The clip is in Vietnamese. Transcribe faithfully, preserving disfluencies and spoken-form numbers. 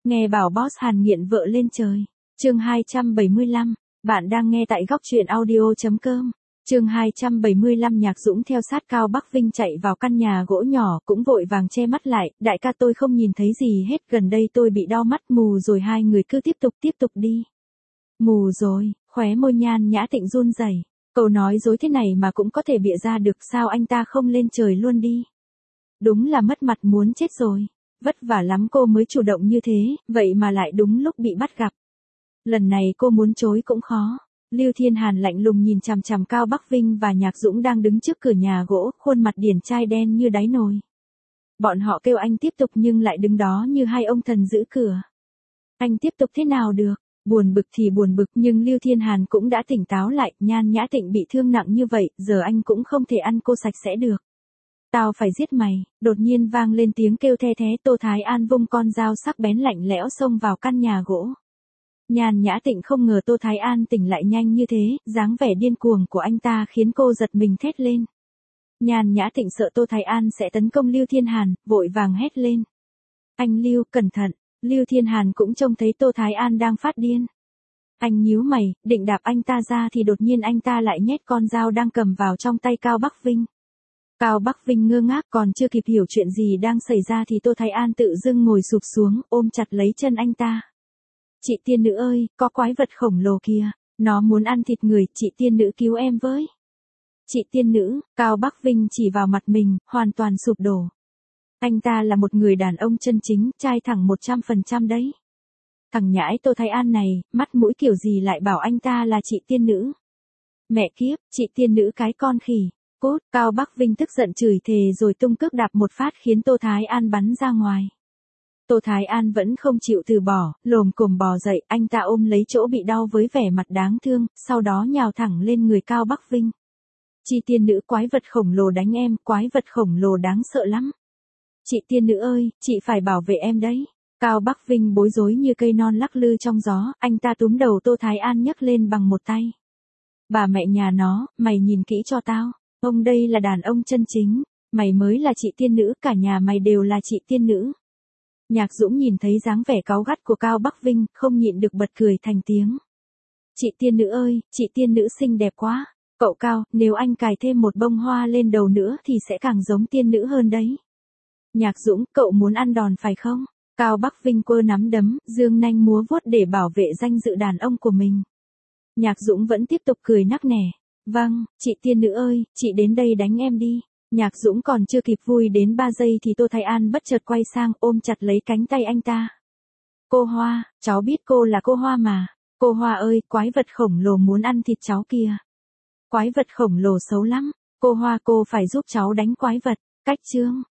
Nghe bảo boss Hàn nghiện vợ lên trời. Chương hai trăm bảy mươi lăm, bạn đang nghe tại góc truyện audio chấm com. Chương hai trăm bảy mươi lăm Nhạc Dũng theo sát Cao Bắc Vinh chạy vào căn nhà gỗ nhỏ, cũng vội vàng che mắt lại, đại ca tôi không nhìn thấy gì hết, gần đây tôi bị đau mắt mù rồi. Hai người cứ tiếp tục tiếp tục đi. Mù rồi, khóe môi Nhan Nhã Tịnh run rẩy. Câu nói dối thế này mà cũng có thể bịa ra được, sao anh ta không lên trời luôn đi. Đúng là mất mặt muốn chết rồi. Vất vả lắm cô mới chủ động như thế, vậy mà lại đúng lúc bị bắt gặp. Lần này cô muốn chối cũng khó. Lưu Thiên Hàn lạnh lùng nhìn chằm chằm Cao Bắc Vinh và Nhạc Dũng đang đứng trước cửa nhà gỗ, khuôn mặt điển trai đen như đáy nồi. Bọn họ kêu anh tiếp tục nhưng lại đứng đó như hai ông thần giữ cửa. Anh tiếp tục thế nào được? Buồn bực thì buồn bực, nhưng Lưu Thiên Hàn cũng đã tỉnh táo lại. Nhan Nhã Tịnh bị thương nặng như vậy, giờ anh cũng không thể ăn cô sạch sẽ được. Tao phải giết mày. Đột nhiên vang lên tiếng kêu the thé. Tô Thái An vung con dao sắc bén lạnh lẽo xông vào căn nhà gỗ. Nhan Nhã Tịnh không ngờ Tô Thái An tỉnh lại nhanh như thế, dáng vẻ điên cuồng của anh ta khiến cô giật mình thét lên. Nhan Nhã Tịnh sợ Tô Thái An sẽ tấn công Lưu Thiên Hàn, vội vàng hét lên. Anh Lưu, cẩn thận. Lưu Thiên Hàn cũng trông thấy Tô Thái An đang phát điên. Anh nhíu mày, định đạp anh ta ra thì đột nhiên anh ta lại nhét con dao đang cầm vào trong tay Cao Bắc Vinh. Cao Bắc Vinh ngơ ngác, còn chưa kịp hiểu chuyện gì đang xảy ra thì Tô Thái An tự dưng ngồi sụp xuống, ôm chặt lấy chân anh ta. Chị tiên nữ ơi, có quái vật khổng lồ kìa, nó muốn ăn thịt người, chị tiên nữ cứu em với. Chị tiên nữ, Cao Bắc Vinh chỉ vào mặt mình, hoàn toàn sụp đổ. Anh ta là một người đàn ông chân chính, trai thẳng một trăm phần trăm đấy. Thằng nhãi Tô Thái An này, mắt mũi kiểu gì lại bảo anh ta là chị tiên nữ. Mẹ kiếp, chị tiên nữ cái con khỉ. Cút, Cao Bắc Vinh tức giận chửi thề rồi tung cước đạp một phát khiến Tô Thái An bắn ra ngoài. Tô Thái An vẫn không chịu từ bỏ, lồm cồm bò dậy, anh ta ôm lấy chỗ bị đau với vẻ mặt đáng thương, sau đó nhào thẳng lên người Cao Bắc Vinh. Chị tiên nữ, quái vật khổng lồ đánh em, quái vật khổng lồ đáng sợ lắm. Chị tiên nữ ơi, chị phải bảo vệ em đấy. Cao Bắc Vinh bối rối như cây non lắc lư trong gió, anh ta túm đầu Tô Thái An nhấc lên bằng một tay. Bà mẹ nhà nó, mày nhìn kỹ cho tao. Ông đây là đàn ông chân chính, mày mới là chị tiên nữ, cả nhà mày đều là chị tiên nữ. Nhạc Dũng nhìn thấy dáng vẻ cáu gắt của Cao Bắc Vinh, không nhịn được bật cười thành tiếng. Chị tiên nữ ơi, chị tiên nữ xinh đẹp quá. Cậu Cao, nếu anh cài thêm một bông hoa lên đầu nữa thì sẽ càng giống tiên nữ hơn đấy. Nhạc Dũng, cậu muốn ăn đòn phải không? Cao Bắc Vinh quơ nắm đấm, giương nanh múa vuốt để bảo vệ danh dự đàn ông của mình. Nhạc Dũng vẫn tiếp tục cười nắc nẻ. Vâng, chị tiên nữ ơi, chị đến đây đánh em đi. Nhạc Dũng còn chưa kịp vui đến ba giây thì Tô Thái An bất chợt quay sang ôm chặt lấy cánh tay anh ta. Cô Hoa, cháu biết cô là cô Hoa mà. Cô Hoa ơi, quái vật khổng lồ muốn ăn thịt cháu kìa. Quái vật khổng lồ xấu lắm. Cô Hoa, cô phải giúp cháu đánh quái vật. Cách chương.